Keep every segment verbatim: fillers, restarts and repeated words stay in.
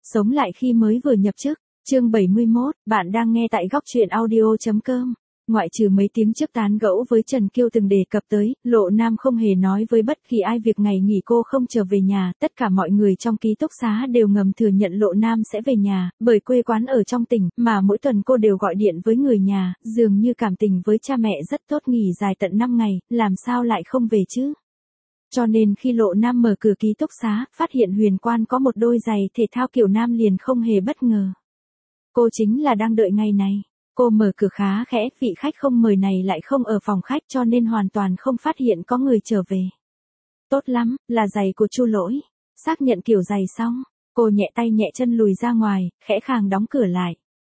Sống lại khi mới vừa nhập chức, chương bảy mươi mốt, bạn đang nghe tại góc truyện audio chấm com. Ngoại trừ mấy tiếng trước tán gẫu với Trần Kiêu từng đề cập tới, Lộ Nam không hề nói với bất kỳ ai việc ngày nghỉ cô không trở về nhà, tất cả mọi người trong ký túc xá đều ngầm thừa nhận Lộ Nam sẽ về nhà, bởi quê quán ở trong tỉnh, mà mỗi tuần cô đều gọi điện với người nhà, dường như cảm tình với cha mẹ rất tốt, nghỉ dài tận năm ngày, làm sao lại không về chứ? Cho nên khi Lộ Nam mở cửa ký túc xá, phát hiện Huyền Quan có một đôi giày thể thao kiểu nam liền không hề bất ngờ. Cô chính là đang đợi ngày này. Cô mở cửa khá khẽ, vị khách không mời này lại không ở phòng khách cho nên hoàn toàn không phát hiện có người trở về. Tốt lắm, là giày của Chu Lỗi. Xác nhận kiểu giày xong, cô nhẹ tay nhẹ chân lùi ra ngoài, khẽ khàng đóng cửa lại.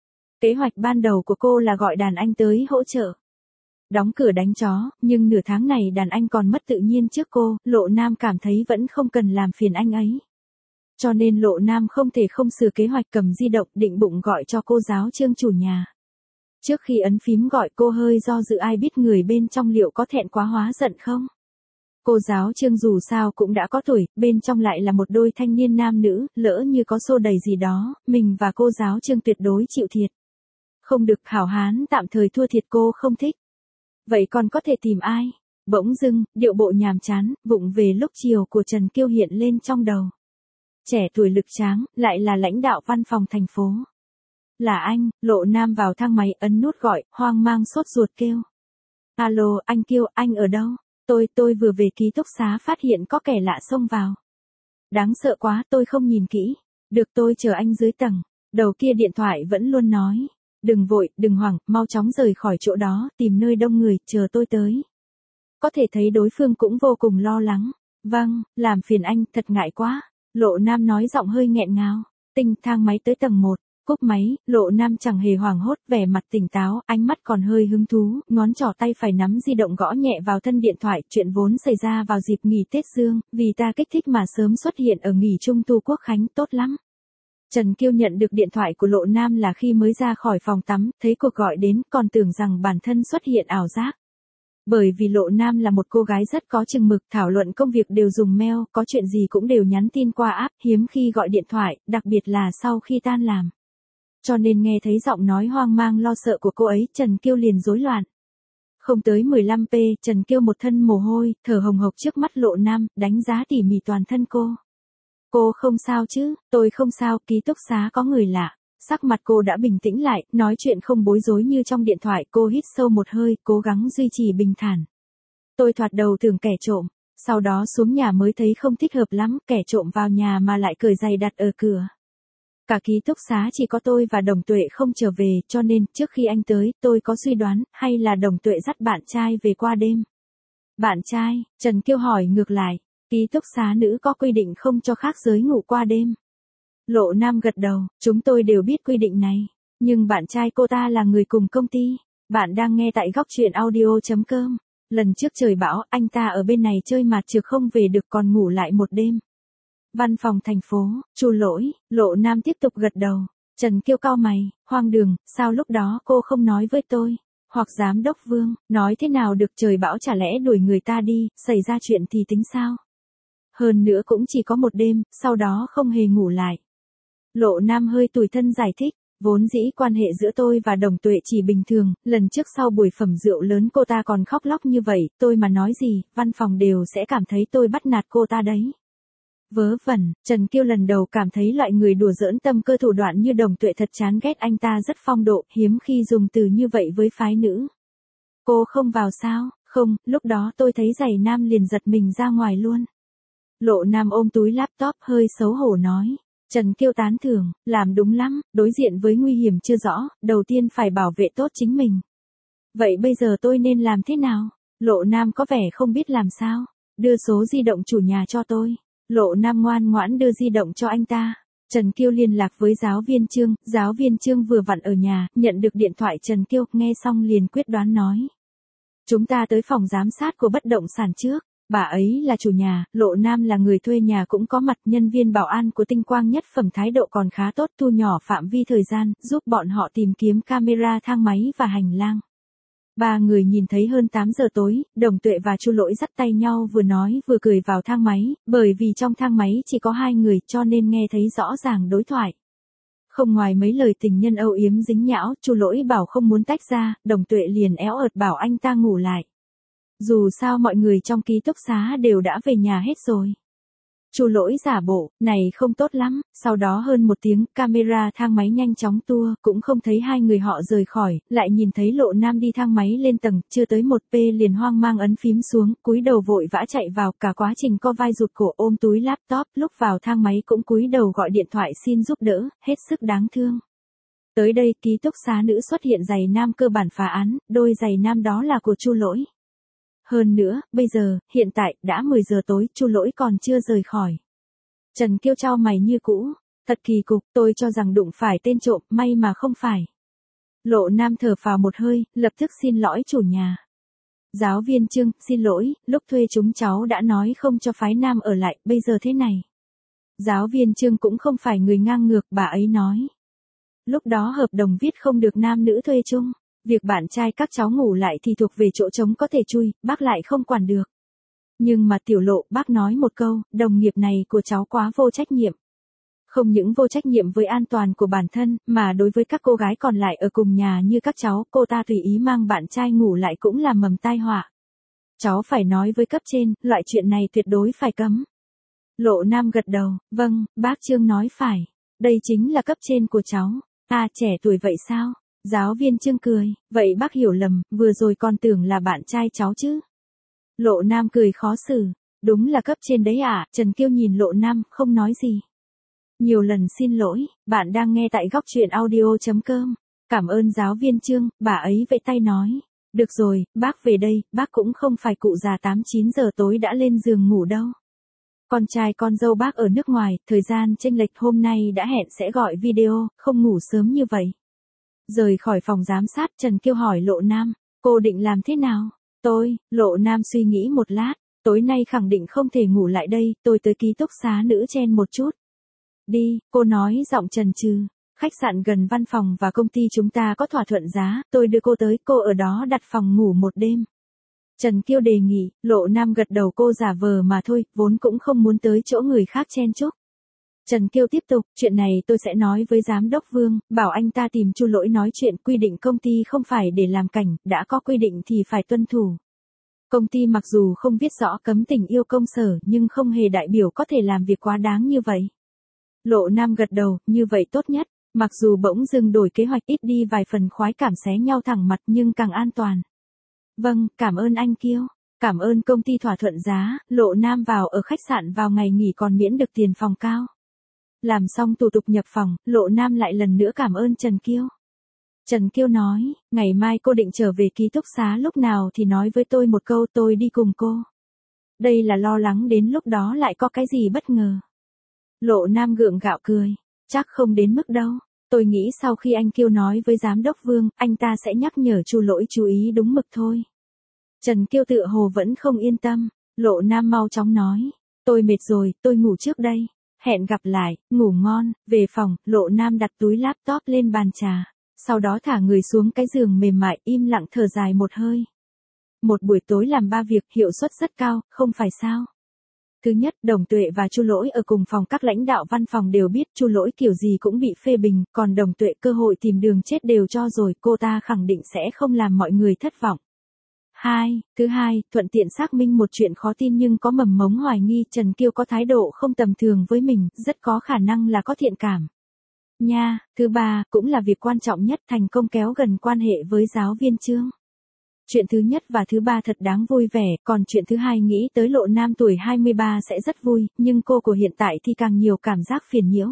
Kế hoạch ban đầu của cô là gọi đàn anh tới hỗ trợ. Đóng cửa đánh chó, nhưng nửa tháng này đàn anh còn mất tự nhiên trước cô, Lộ Nam cảm thấy vẫn không cần làm phiền anh ấy. Cho nên Lộ Nam không thể không sửa kế hoạch, cầm di động định bụng gọi cho cô giáo Trương chủ nhà. Trước khi ấn phím gọi cô hơi do dự, ai biết người bên trong liệu có thẹn quá hóa giận không? Cô giáo Trương dù sao cũng đã có tuổi, bên trong lại là một đôi thanh niên nam nữ, lỡ như có xô đẩy gì đó, mình và cô giáo Trương tuyệt đối chịu thiệt. Không được, hảo hán tạm thời thua thiệt cô không thích. Vậy còn có thể tìm ai? Bỗng dưng, điệu bộ nhàm chán, vụng về lúc chiều của Trần Kiêu hiện lên trong đầu. Trẻ tuổi lực tráng, lại là lãnh đạo văn phòng thành phố. Là anh, Lộ Nam vào thang máy ấn nút gọi, hoang mang sốt ruột kêu. Alo, anh Kiêu, anh ở đâu? Tôi, tôi vừa về ký túc xá phát hiện có kẻ lạ xông vào. Đáng sợ quá, tôi không nhìn kỹ. Được, tôi chờ anh dưới tầng. Đầu kia điện thoại vẫn luôn nói. Đừng vội, đừng hoảng, mau chóng rời khỏi chỗ đó, tìm nơi đông người, chờ tôi tới. Có thể thấy đối phương cũng vô cùng lo lắng. Vâng, làm phiền anh, thật ngại quá. Lộ Nam nói giọng hơi nghẹn ngào. Tinh, thang máy tới tầng một. Cúp máy, Lộ Nam chẳng hề hoảng hốt, vẻ mặt tỉnh táo, ánh mắt còn hơi hứng thú, ngón trỏ tay phải nắm di động gõ nhẹ vào thân điện thoại. Chuyện vốn xảy ra vào dịp nghỉ Tết Dương, vì ta kích thích mà sớm xuất hiện ở nghỉ Trung thu Quốc Khánh, tốt lắm. Trần Kiêu nhận được điện thoại của Lộ Nam là khi mới ra khỏi phòng tắm, thấy cuộc gọi đến, còn tưởng rằng bản thân xuất hiện ảo giác. Bởi vì Lộ Nam là một cô gái rất có chừng mực, thảo luận công việc đều dùng mail, có chuyện gì cũng đều nhắn tin qua app, hiếm khi gọi điện thoại, đặc biệt là sau khi tan làm. Cho nên nghe thấy giọng nói hoang mang lo sợ của cô ấy, Trần Kiêu liền rối loạn. Không tới mười lăm phút, Trần Kiêu một thân mồ hôi, thở hồng hộc trước mắt Lộ Nam, đánh giá tỉ mỉ toàn thân cô. Cô không sao chứ? Tôi không sao, ký túc xá có người lạ. Sắc mặt cô đã bình tĩnh lại, nói chuyện không bối rối như trong điện thoại, cô hít sâu một hơi, cố gắng duy trì bình thản. Tôi thoạt đầu tưởng kẻ trộm, sau đó xuống nhà mới thấy không thích hợp lắm, kẻ trộm vào nhà mà lại cởi giày đặt ở cửa. Cả ký túc xá chỉ có tôi và Đồng Tuệ không trở về, cho nên, trước khi anh tới, tôi có suy đoán, hay là Đồng Tuệ dắt bạn trai về qua đêm. Bạn trai? Trần Kiêu hỏi ngược lại, ký túc xá nữ có quy định không cho khác giới ngủ qua đêm. Lộ Nam gật đầu, chúng tôi đều biết quy định này, nhưng bạn trai cô ta là người cùng công ty. Bạn đang nghe tại góc truyện audio chấm com. Lần trước trời bão, anh ta ở bên này chơi mạt trược không về được còn ngủ lại một đêm. Văn phòng thành phố, Chu Lỗi, Lộ Nam tiếp tục gật đầu. Trần Kiêu cau mày, hoang đường, sao lúc đó cô không nói với tôi? Hoặc giám đốc Vương, nói thế nào được, trời bão chả lẽ đuổi người ta đi, xảy ra chuyện thì tính sao? Hơn nữa cũng chỉ có một đêm, sau đó không hề ngủ lại. Lộ Nam hơi tủi thân giải thích, vốn dĩ quan hệ giữa tôi và Đồng Tuệ chỉ bình thường, lần trước sau buổi phẩm rượu lớn cô ta còn khóc lóc như vậy, tôi mà nói gì, văn phòng đều sẽ cảm thấy tôi bắt nạt cô ta đấy. Vớ vẩn, Trần Kiêu lần đầu cảm thấy loại người đùa giỡn tâm cơ thủ đoạn như Đồng Tuệ thật chán ghét, anh ta rất phong độ, hiếm khi dùng từ như vậy với phái nữ. Cô không vào sao? Không, lúc đó tôi thấy giày nam liền giật mình ra ngoài luôn. Lộ Nam ôm túi laptop hơi xấu hổ nói. Trần Kiêu tán thưởng, làm đúng lắm, đối diện với nguy hiểm chưa rõ, đầu tiên phải bảo vệ tốt chính mình. Vậy bây giờ tôi nên làm thế nào? Lộ Nam có vẻ không biết làm sao. Đưa số di động chủ nhà cho tôi. Lộ Nam ngoan ngoãn đưa di động cho anh ta. Trần Kiêu liên lạc với giáo viên Trương, giáo viên Trương vừa vặn ở nhà, nhận được điện thoại Trần Kiêu, nghe xong liền quyết đoán nói. Chúng ta tới phòng giám sát của bất động sản trước. Bà ấy là chủ nhà, Lộ Nam là người thuê nhà cũng có mặt, nhân viên bảo an của Tinh Quang nhất phẩm thái độ còn khá tốt, thu nhỏ phạm vi thời gian, giúp bọn họ tìm kiếm camera thang máy và hành lang. Ba người nhìn thấy hơn tám giờ tối, Đồng Tuệ và Chu Lỗi dắt tay nhau vừa nói vừa cười vào thang máy, bởi vì trong thang máy chỉ có hai người cho nên nghe thấy rõ ràng đối thoại. Không ngoài mấy lời tình nhân âu yếm dính nhão, Chu Lỗi bảo không muốn tách ra, Đồng Tuệ liền éo ợt bảo anh ta ngủ lại. Dù sao mọi người trong ký túc xá đều đã về nhà hết rồi. Chu Lỗi giả bộ, này không tốt lắm, sau đó hơn một tiếng, camera thang máy nhanh chóng tua, cũng không thấy hai người họ rời khỏi, lại nhìn thấy Lộ Nam đi thang máy lên tầng, chưa tới một pê liền hoang mang ấn phím xuống, cúi đầu vội vã chạy vào, cả quá trình co vai rụt cổ ôm túi laptop, lúc vào thang máy cũng cúi đầu gọi điện thoại xin giúp đỡ, hết sức đáng thương. Tới đây, ký túc xá nữ xuất hiện giày nam cơ bản phá án, đôi giày nam đó là của Chu Lỗi. Hơn nữa, bây giờ, hiện tại, đã mười giờ tối, Chu Lỗi còn chưa rời khỏi. Trần Kiêu chau mày như cũ, thật kỳ cục, tôi cho rằng đụng phải tên trộm, may mà không phải. Lộ Nam thở phào một hơi, lập tức xin lỗi chủ nhà. Giáo viên Trương, xin lỗi, lúc thuê chúng cháu đã nói không cho phái nam ở lại, bây giờ thế này. Giáo viên Trương cũng không phải người ngang ngược, bà ấy nói. Lúc đó hợp đồng viết không được nam nữ thuê chung. Việc bạn trai các cháu ngủ lại thì thuộc về chỗ trống có thể chui, bác lại không quản được. Nhưng mà Tiểu Lộ, bác nói một câu, đồng nghiệp này của cháu quá vô trách nhiệm. Không những vô trách nhiệm với an toàn của bản thân, mà đối với các cô gái còn lại ở cùng nhà như các cháu, cô ta tùy ý mang bạn trai ngủ lại cũng là mầm tai họa. Cháu phải nói với cấp trên, loại chuyện này tuyệt đối phải cấm. Lộ Nam gật đầu, vâng, bác Trương nói phải. Đây chính là cấp trên của cháu. À, trẻ tuổi vậy sao? Giáo viên Trương cười, vậy bác hiểu lầm, vừa rồi con tưởng là bạn trai cháu chứ. Lộ Nam cười khó xử, đúng là cấp trên đấy à, Trần Kiêu nhìn Lộ Nam, không nói gì. Nhiều lần xin lỗi, bạn đang nghe tại góc truyện audio.com. Cảm ơn giáo viên Trương, bà ấy vẫy tay nói. Được rồi, bác về đây, bác cũng không phải cụ già tám chín giờ tối đã lên giường ngủ đâu. Con trai con dâu bác ở nước ngoài, thời gian chênh lệch hôm nay đã hẹn sẽ gọi video, không ngủ sớm như vậy. Rời khỏi phòng giám sát, Trần Kiêu hỏi Lộ Nam, cô định làm thế nào? Tôi, Lộ Nam suy nghĩ một lát, tối nay khẳng định không thể ngủ lại đây, tôi tới ký túc xá nữ chen một chút. Đi, cô nói giọng chần chừ. Khách sạn gần văn phòng và công ty chúng ta có thỏa thuận giá, tôi đưa cô tới, cô ở đó đặt phòng ngủ một đêm. Trần Kiêu đề nghị, Lộ Nam gật đầu, cô giả vờ mà thôi, vốn cũng không muốn tới chỗ người khác chen chúc. Trần Kiêu tiếp tục, chuyện này tôi sẽ nói với giám đốc Vương, bảo anh ta tìm Chu Lỗi nói chuyện, quy định công ty không phải để làm cảnh, đã có quy định thì phải tuân thủ. Công ty mặc dù không viết rõ cấm tình yêu công sở, nhưng không hề đại biểu có thể làm việc quá đáng như vậy. Lộ Nam gật đầu, như vậy tốt nhất, mặc dù bỗng dưng đổi kế hoạch ít đi vài phần khoái cảm xé nhau thẳng mặt nhưng càng an toàn. Vâng, cảm ơn anh Kiêu. Cảm ơn công ty thỏa thuận giá, Lộ Nam vào ở khách sạn vào ngày nghỉ còn miễn được tiền phòng cao. Làm xong thủ tục nhập phòng, Lộ Nam lại lần nữa cảm ơn Trần Kiêu. Trần Kiêu nói, ngày mai cô định trở về ký túc xá lúc nào thì nói với tôi một câu, tôi đi cùng cô. Đây là lo lắng đến lúc đó lại có cái gì bất ngờ. Lộ Nam gượng gạo cười, chắc không đến mức đâu. Tôi nghĩ sau khi anh Kiêu nói với giám đốc Vương, anh ta sẽ nhắc nhở Chu Lỗi chú ý đúng mực thôi. Trần Kiêu tựa hồ vẫn không yên tâm, Lộ Nam mau chóng nói, tôi mệt rồi, tôi ngủ trước đây. Hẹn gặp lại, ngủ ngon, về phòng, Lộ Nam đặt túi laptop lên bàn trà, sau đó thả người xuống cái giường mềm mại, im lặng thở dài một hơi. Một buổi tối làm ba việc, hiệu suất rất cao, không phải sao? Thứ nhất, Đồng Tuệ và Chu Lỗi ở cùng phòng, các lãnh đạo văn phòng đều biết Chu Lỗi kiểu gì cũng bị phê bình, còn Đồng Tuệ cơ hội tìm đường chết đều cho rồi, cô ta khẳng định sẽ không làm mọi người thất vọng. Hai, thứ hai, thuận tiện xác minh một chuyện khó tin nhưng có mầm mống hoài nghi, Trần Kiêu có thái độ không tầm thường với mình, rất có khả năng là có thiện cảm. Nha, thứ ba, cũng là việc quan trọng nhất, thành công kéo gần quan hệ với giáo viên Trương. Chuyện thứ nhất và thứ ba thật đáng vui vẻ, còn chuyện thứ hai nghĩ tới Lộ Nam tuổi hai mươi ba sẽ rất vui, nhưng cô của hiện tại thì càng nhiều cảm giác phiền nhiễu.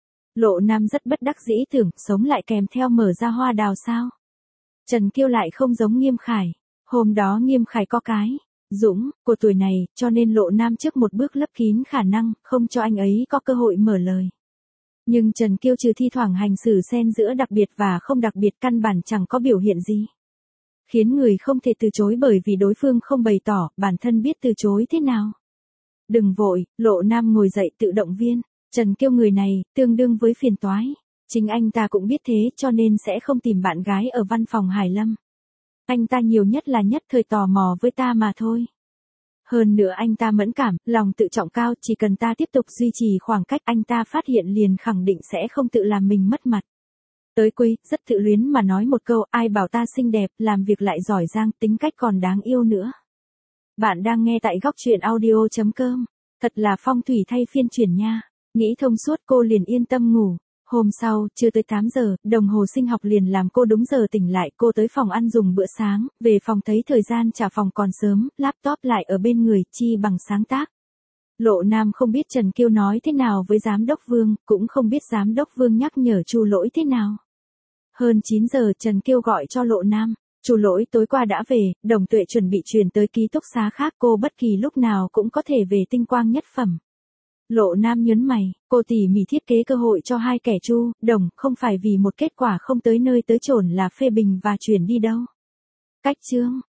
Lộ Nam rất bất đắc dĩ tưởng, sống lại kèm theo mở ra hoa đào sao? Trần Kiêu lại không giống Nghiêm Khải. Hôm đó Nghiêm Khải có cái dũng của tuổi này, cho nên Lộ Nam trước một bước lấp kín khả năng, không cho anh ấy có cơ hội mở lời. Nhưng Trần Kiêu trừ thi thoảng hành xử xen giữa đặc biệt và không đặc biệt, căn bản chẳng có biểu hiện gì. Khiến người không thể từ chối bởi vì đối phương không bày tỏ, bản thân biết từ chối thế nào. Đừng vội, Lộ Nam ngồi dậy tự động viên, Trần Kiêu người này, tương đương với phiền toái. Chính anh ta cũng biết thế cho nên sẽ không tìm bạn gái ở văn phòng Hải Lâm. Anh ta nhiều nhất là nhất thời tò mò với ta mà thôi. Hơn nữa anh ta mẫn cảm, lòng tự trọng cao, chỉ cần ta tiếp tục duy trì khoảng cách anh ta phát hiện liền khẳng định sẽ không tự làm mình mất mặt. Tới cuối, rất tự luyến mà nói một câu, ai bảo ta xinh đẹp, làm việc lại giỏi giang, tính cách còn đáng yêu nữa. Bạn đang nghe tại góc truyện audio chấm com. Thật là phong thủy thay phiên chuyển nha. Nghĩ thông suốt cô liền yên tâm ngủ. Hôm sau, chưa tới tám giờ, đồng hồ sinh học liền làm cô đúng giờ tỉnh lại. Cô tới phòng ăn dùng bữa sáng, về phòng thấy thời gian trả phòng còn sớm, laptop lại ở bên người, chi bằng sáng tác. Lộ Nam không biết Trần Kiêu nói thế nào với giám đốc Vương, cũng không biết giám đốc Vương nhắc nhở Chu Lỗi thế nào. Hơn chín giờ Trần Kiêu gọi cho Lộ Nam. Chu Lỗi tối qua đã về, Đồng Tuệ chuẩn bị chuyển tới ký túc xá khác, cô bất kỳ lúc nào cũng có thể về Tinh Quang Nhất Phẩm. Lộ Nam nhớn mày, cô tỉ mỉ thiết kế cơ hội cho hai kẻ Chu, Đồng, không phải vì một kết quả không tới nơi tới chổn là phê bình và chuyển đi đâu. Cách chương,